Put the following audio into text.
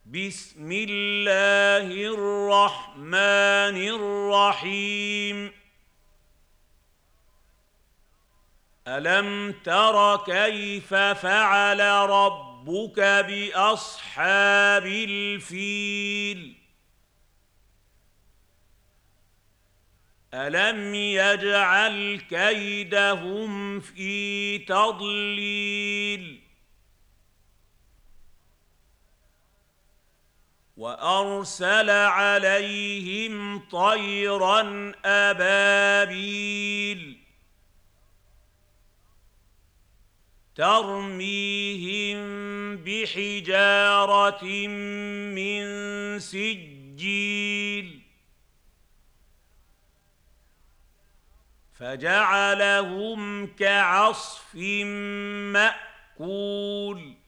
بسم الله الرحمن الرحيم ألم تر كيف فعل ربك بأصحاب الفيل ألم يجعل كيدهم في تضليل وأرسل عليهم طيرا أبابيل ترميهم بحجارة من سجيل فجعلهم كعصف مأكول